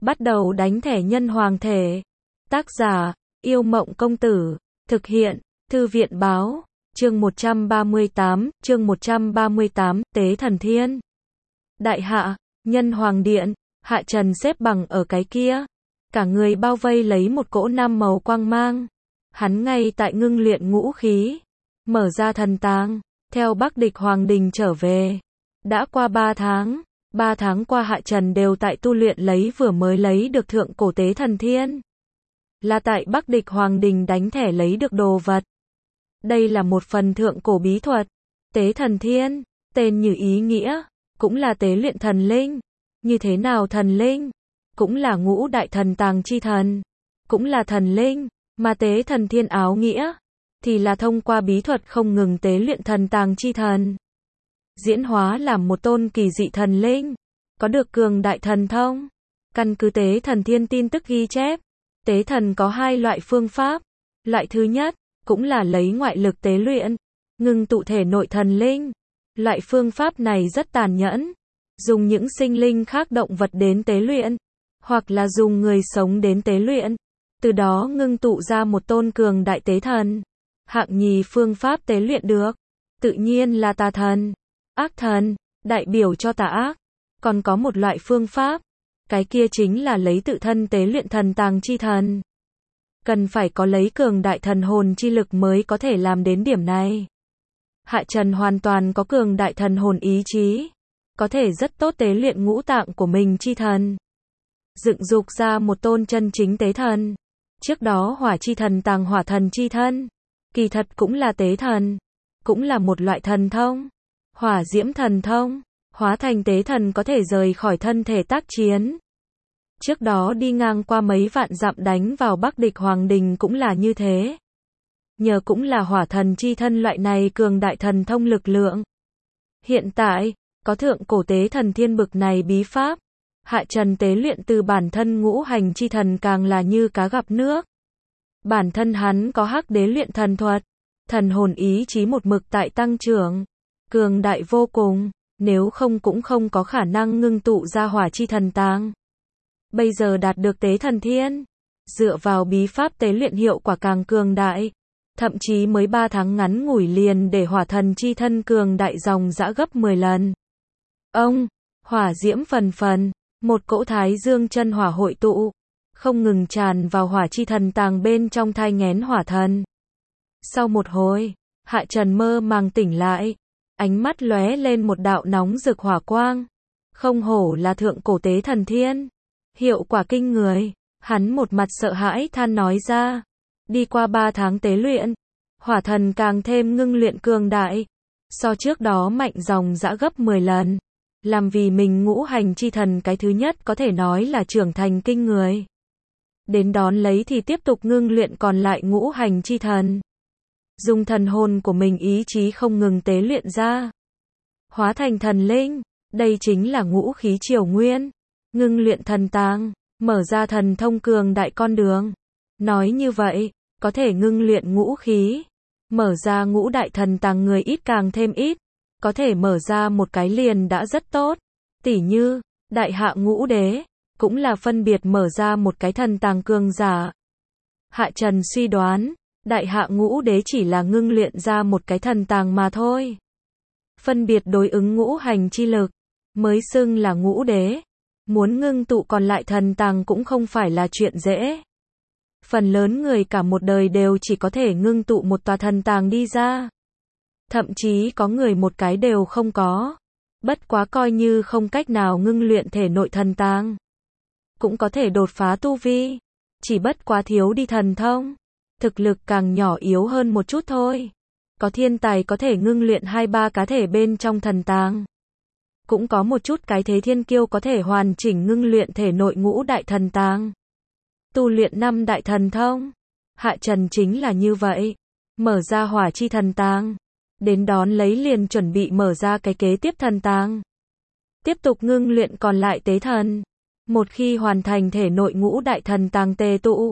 Bắt đầu đánh thẻ nhân hoàng thể. Tác giả, Yêu Mộng Công Tử. Thực hiện, Thư viện Báo. Chương 138, Tế Thần Thiên. Đại hạ, Nhân Hoàng Điện, Hạ Trần xếp bằng ở cái kia. Cả người bao vây lấy một cỗ năm màu quang mang. Hắn ngay tại ngưng luyện ngũ khí. Mở ra thần tàng, theo Bắc Địch Hoàng Đình trở về. Đã qua 3 tháng. 3 tháng qua Hạ Trần đều tại tu luyện lấy vừa mới lấy được thượng cổ tế thần thiên. Là tại Bắc Địch Hoàng Đình đánh thẻ lấy được đồ vật. Đây là một phần thượng cổ bí thuật. Tế thần thiên, tên như ý nghĩa, cũng là tế luyện thần linh. Như thế nào thần linh? Cũng là ngũ đại thần tàng chi thần. Cũng là thần linh, mà tế thần thiên áo nghĩa. Thì là thông qua bí thuật không ngừng tế luyện thần tàng chi thần. Diễn hóa làm một tôn kỳ dị thần linh. Có được cường đại thần thông. Căn cứ tế thần thiên tin tức ghi chép. Tế thần có 2 loại phương pháp. Loại thứ nhất, cũng là lấy ngoại lực tế luyện. Ngưng tụ thể nội thần linh. Loại phương pháp này rất tàn nhẫn. Dùng những sinh linh khác động vật đến tế luyện. Hoặc là dùng người sống đến tế luyện. Từ đó ngưng tụ ra một tôn cường đại tế thần. Hạng nhì phương pháp tế luyện được. Tự nhiên là tà thần. Ác thần, đại biểu cho tà ác. Còn có một loại phương pháp. Cái kia chính là lấy tự thân tế luyện thần tàng chi thần. Cần phải có lấy cường đại thần hồn chi lực mới có thể làm đến điểm này. Hạ Trần hoàn toàn có cường đại thần hồn ý chí. Có thể rất tốt tế luyện ngũ tạng của mình chi thần. Dựng dục ra một tôn chân chính tế thần. Trước đó hỏa chi thần tàng hỏa thần chi thân. Kỳ thật cũng là tế thần. Cũng là một loại thần thông. Hỏa diễm thần thông. Hóa thành tế thần có thể rời khỏi thân thể tác chiến. Trước đó đi ngang qua mấy vạn dặm đánh vào Bắc Địch Hoàng Đình cũng là như thế. Nhờ cũng là hỏa thần chi thân loại này cường đại thần thông lực lượng. Hiện tại, có thượng cổ tế thần thiên bực này bí pháp. Hạ Trần tế luyện từ bản thân ngũ hành chi thần càng là như cá gặp nước. Bản thân hắn có hắc đế luyện thần thuật. Thần hồn ý chí một mực tại tăng trưởng. Cường đại vô cùng. Nếu không cũng không có khả năng ngưng tụ ra hỏa chi thần tàng. Bây giờ đạt được tế thần thiên. Dựa vào bí pháp tế luyện hiệu quả càng cường đại. Thậm chí mới 3 tháng ngắn ngủi liền để hỏa thần chi thân cường đại dòng dã gấp 10 lần. Ông, hỏa diễm phần phần, một cỗ thái dương chân hỏa hội tụ. Không ngừng tràn vào hỏa chi thần tàng bên trong thai nghén hỏa thần. Sau một hồi, Hạ Trần mơ màng tỉnh lại. Ánh mắt lóe lên một đạo nóng rực hỏa quang. Không hổ là thượng cổ tế thần thiên. Hiệu quả kinh người. Hắn một mặt sợ hãi than nói ra. Đi qua 3 tháng tế luyện. Hỏa thần càng thêm ngưng luyện cường đại. So trước đó mạnh dòng dã gấp 10 lần. Làm vì mình ngũ hành chi thần cái thứ nhất có thể nói là trưởng thành kinh người. Đến đón lấy thì tiếp tục ngưng luyện còn lại ngũ hành chi thần. Dùng thần hồn của mình ý chí không ngừng tế luyện ra. Hóa thành thần linh. Đây chính là ngũ khí triều nguyên. Ngưng luyện thần tàng. Mở ra thần thông cường đại con đường. Nói như vậy, có thể ngưng luyện ngũ khí. Mở ra ngũ đại thần tàng người ít càng thêm ít. Có thể mở ra một cái liền đã rất tốt. Tỉ như, đại hạ ngũ đế. Cũng là phân biệt mở ra một cái thần tàng cường giả. Hạ Trần suy đoán. Đại hạ ngũ đế chỉ là ngưng luyện ra một cái thần tàng mà thôi. Phân biệt đối ứng ngũ hành chi lực. Mới xưng là ngũ đế. Muốn ngưng tụ còn lại thần tàng cũng không phải là chuyện dễ. Phần lớn người cả một đời đều chỉ có thể ngưng tụ một tòa thần tàng đi ra. Thậm chí có người một cái đều không có. Bất quá coi như không cách nào ngưng luyện thể nội thần tàng. Cũng có thể đột phá tu vi. Chỉ bất quá thiếu đi thần thông. Thực lực càng nhỏ yếu hơn một chút thôi. Có thiên tài có thể ngưng luyện 2-3 cá thể bên trong thần tàng. Cũng có một chút cái thế thiên kiêu có thể hoàn chỉnh ngưng luyện thể nội ngũ đại thần tàng. Tu luyện 5 đại thần thông. Hạ Trần chính là như vậy. Mở ra hỏa chi thần tàng. Đến đón lấy liền chuẩn bị mở ra cái kế tiếp thần tàng. Tiếp tục ngưng luyện còn lại tế thần. Một khi hoàn thành thể nội ngũ đại thần tàng tề tụ.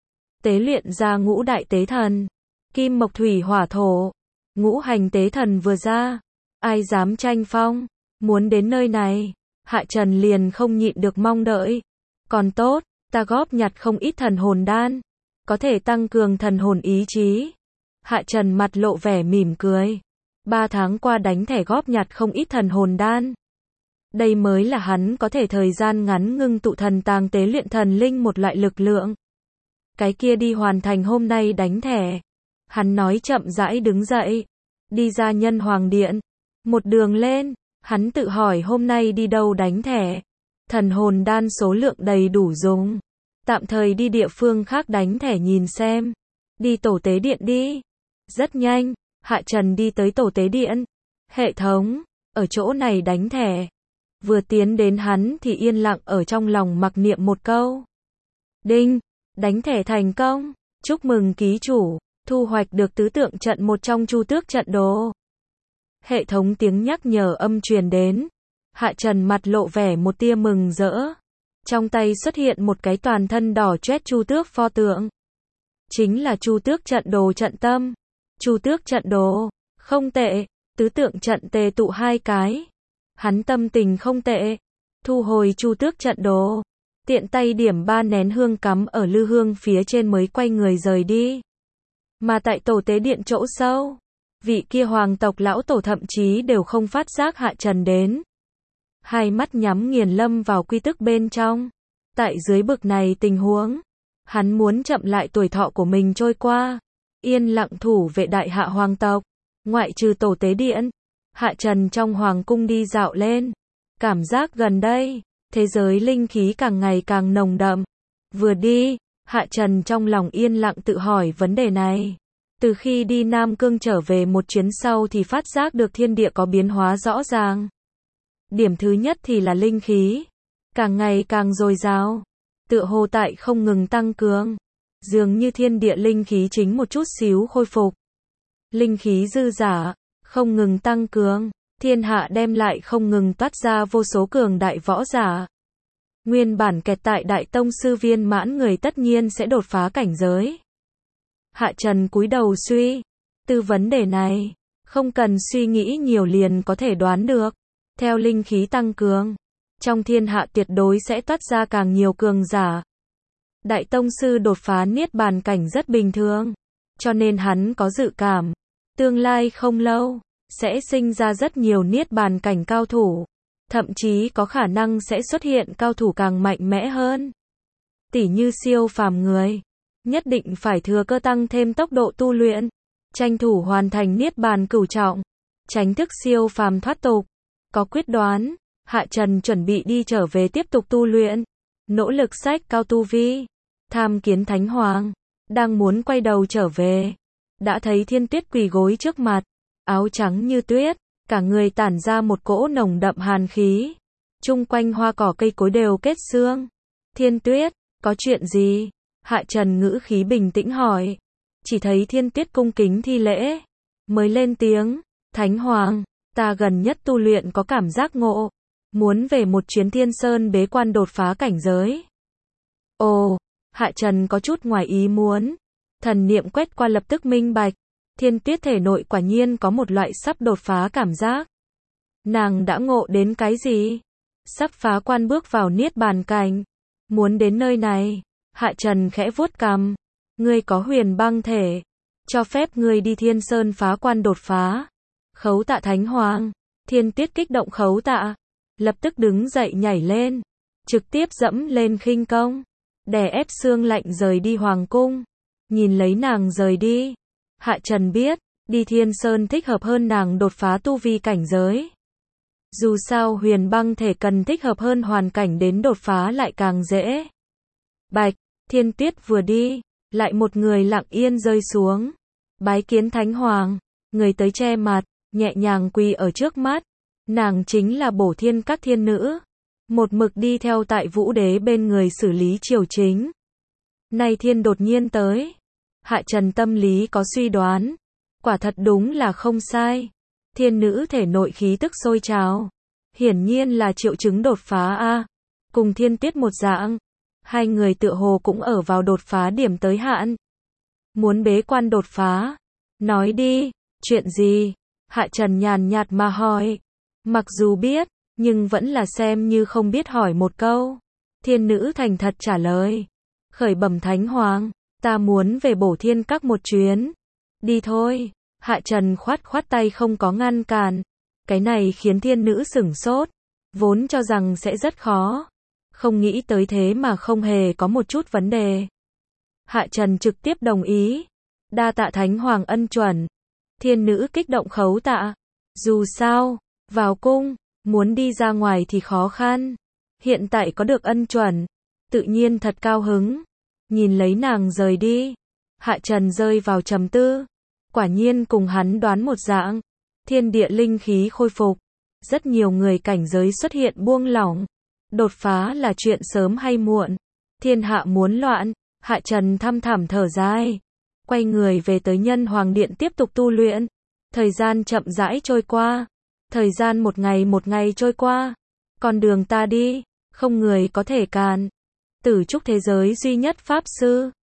Tế luyện ra ngũ đại tế thần. Kim mộc thủy hỏa thổ. Ngũ hành tế thần vừa ra. Ai dám tranh phong. Muốn đến nơi này. Hạ Trần liền không nhịn được mong đợi. Còn tốt, ta góp nhặt không ít thần hồn đan, có thể tăng cường thần hồn ý chí. Hạ Trần mặt lộ vẻ mỉm cười. 3 tháng qua đánh thẻ góp nhặt không ít thần hồn đan. Đây mới là hắn có thể thời gian ngắn ngưng tụ thần tàng tế luyện thần linh một loại lực lượng. Cái kia đi hoàn thành hôm nay đánh thẻ. Hắn nói chậm rãi đứng dậy, đi ra Nhân Hoàng Điện. Một đường lên, hắn tự hỏi hôm nay đi đâu đánh thẻ. Thần hồn đan số lượng đầy đủ dùng. Tạm thời đi địa phương khác đánh thẻ nhìn xem. Đi tổ tế điện đi. Rất nhanh, Hạ Trần đi tới tổ tế điện. Hệ thống, ở chỗ này đánh thẻ. Vừa tiến đến hắn thì yên lặng ở trong lòng mặc niệm một câu. Đinh, đánh thẻ thành công. Chúc mừng ký chủ, thu hoạch được tứ tượng trận một trong chu tước trận đồ. Hệ thống tiếng nhắc nhở âm truyền đến. Hạ Trần mặt lộ vẻ một tia mừng rỡ. Trong tay xuất hiện một cái toàn thân đỏ chét chu tước pho tượng. Chính là chu tước trận đồ trận tâm. Chu tước trận đồ, không tệ, tứ tượng trận tề tụ 2 cái. Hắn tâm tình không tệ. Thu hồi chu tước trận đồ. Tiện tay điểm 3 nén hương cắm ở lư hương phía trên mới quay người rời đi. Mà tại tổ tế điện chỗ sâu, vị kia hoàng tộc lão tổ thậm chí đều không phát giác Hạ Trần đến. Hai mắt nhắm nghiền lâm vào quy tức bên trong. Tại dưới bực này tình huống, hắn muốn chậm lại tuổi thọ của mình trôi qua. Yên lặng thủ vệ đại hạ hoàng tộc. Ngoại trừ tổ tế điện, Hạ Trần trong hoàng cung đi dạo lên. Cảm giác gần đây, thế giới linh khí càng ngày càng nồng đậm. Vừa đi, Hạ Trần trong lòng yên lặng tự hỏi vấn đề này. Từ khi đi Nam Cương trở về một chuyến sau thì phát giác được thiên địa có biến hóa rõ ràng. Điểm thứ nhất thì là linh khí. Càng ngày càng dồi dào. Tựa hồ tại không ngừng tăng cường. Dường như thiên địa linh khí chính một chút xíu khôi phục. Linh khí dư dả, không ngừng tăng cường. Thiên hạ đem lại không ngừng toát ra vô số cường đại võ giả. Nguyên bản kẹt tại đại tông sư viên mãn người tất nhiên sẽ đột phá cảnh giới. Hạ Trần cúi đầu suy tư vấn đề này, không cần suy nghĩ nhiều liền có thể đoán được. Theo linh khí tăng cường, trong thiên hạ tuyệt đối sẽ toát ra càng nhiều cường giả. Đại tông sư đột phá niết bàn cảnh rất bình thường, cho nên hắn có dự cảm, tương lai không lâu sẽ sinh ra rất nhiều niết bàn cảnh cao thủ, thậm chí có khả năng sẽ xuất hiện cao thủ càng mạnh mẽ hơn. Tỉ như siêu phàm người, nhất định phải thừa cơ tăng thêm tốc độ tu luyện, tranh thủ hoàn thành niết bàn cửu trọng, tránh thức siêu phàm thoát tục. Có quyết đoán, Hạ Trần chuẩn bị đi trở về tiếp tục tu luyện, nỗ lực sách cao tu vi. Tham kiến Thánh Hoàng, đang muốn quay đầu trở về, đã thấy Thiên Tuyết quỳ gối trước mặt, áo trắng như tuyết, cả người tản ra một cỗ nồng đậm hàn khí. Chung quanh hoa cỏ cây cối đều kết xương. Thiên Tuyết, có chuyện gì? Hạ Trần ngữ khí bình tĩnh hỏi. Chỉ thấy Thiên Tuyết cung kính thi lễ, mới lên tiếng, Thánh Hoàng, ta gần nhất tu luyện có cảm giác ngộ, muốn về một chuyến Thiên Sơn bế quan đột phá cảnh giới. Ồ, Hạ Trần có chút ngoài ý muốn, thần niệm quét qua lập tức minh bạch, Thiên Tuyết thể nội quả nhiên có một loại sắp đột phá cảm giác. Nàng đã ngộ đến cái gì? Sắp phá quan bước vào niết bàn cảnh, muốn đến nơi này. Hạ Trần khẽ vuốt cằm, ngươi có huyền băng thể, cho phép ngươi đi Thiên Sơn phá quan đột phá. Khấu tạ Thánh Hoàng. Thiên Tuyết kích động khấu tạ, lập tức đứng dậy nhảy lên, trực tiếp dẫm lên khinh công, đè ép xương lạnh rời đi hoàng cung. Nhìn lấy nàng rời đi, Hạ Trần biết, đi Thiên Sơn thích hợp hơn nàng đột phá tu vi cảnh giới. Dù sao huyền băng thể cần thích hợp hơn hoàn cảnh đến đột phá lại càng dễ. Bạch, Thiên Tuyết vừa đi, lại một người lặng yên rơi xuống. Bái kiến Thánh Hoàng, người tới che mặt, nhẹ nhàng quỳ ở trước mắt. Nàng chính là Bổ Thiên các thiên nữ, một mực đi theo tại Vũ Đế bên người xử lý triều chính. Nay thiên đột nhiên tới, Hạ Trần tâm lý có suy đoán, quả thật đúng là không sai. Thiên nữ thể nội khí tức sôi trào, hiển nhiên là triệu chứng đột phá a. Cùng Thiên Tuyết một dạng, hai người tựa hồ cũng ở vào đột phá điểm tới hạn. Muốn bế quan đột phá, nói đi, chuyện gì? Hạ Trần nhàn nhạt mà hỏi. Mặc dù biết, nhưng vẫn là xem như không biết hỏi một câu. Thiên nữ thành thật trả lời. Khởi bẩm Thánh Hoàng, ta muốn về Bổ Thiên Các một chuyến. Đi thôi. Hạ Trần khoát khoát tay không có ngăn cản. Cái này khiến thiên nữ sửng sốt. Vốn cho rằng sẽ rất khó. Không nghĩ tới thế mà không hề có một chút vấn đề. Hạ Trần trực tiếp đồng ý. Đa tạ Thánh Hoàng ân chuẩn. Thiên nữ kích động khấu tạ. Dù sao, vào cung, muốn đi ra ngoài thì khó khăn. Hiện tại có được ân chuẩn, tự nhiên thật cao hứng. Nhìn lấy nàng rời đi, Hạ Trần rơi vào trầm tư. Quả nhiên cùng hắn đoán một dạng. Thiên địa linh khí khôi phục. Rất nhiều người cảnh giới xuất hiện buông lỏng. Đột phá là chuyện sớm hay muộn. Thiên hạ muốn loạn, Hạ Trần thăm thẳm thở dài. Quay người về tới Nhân Hoàng Điện tiếp tục tu luyện. Thời gian chậm rãi trôi qua. Thời gian một ngày trôi qua. Con đường ta đi, không người có thể cản. Tử trúc thế giới duy nhất Pháp Sư.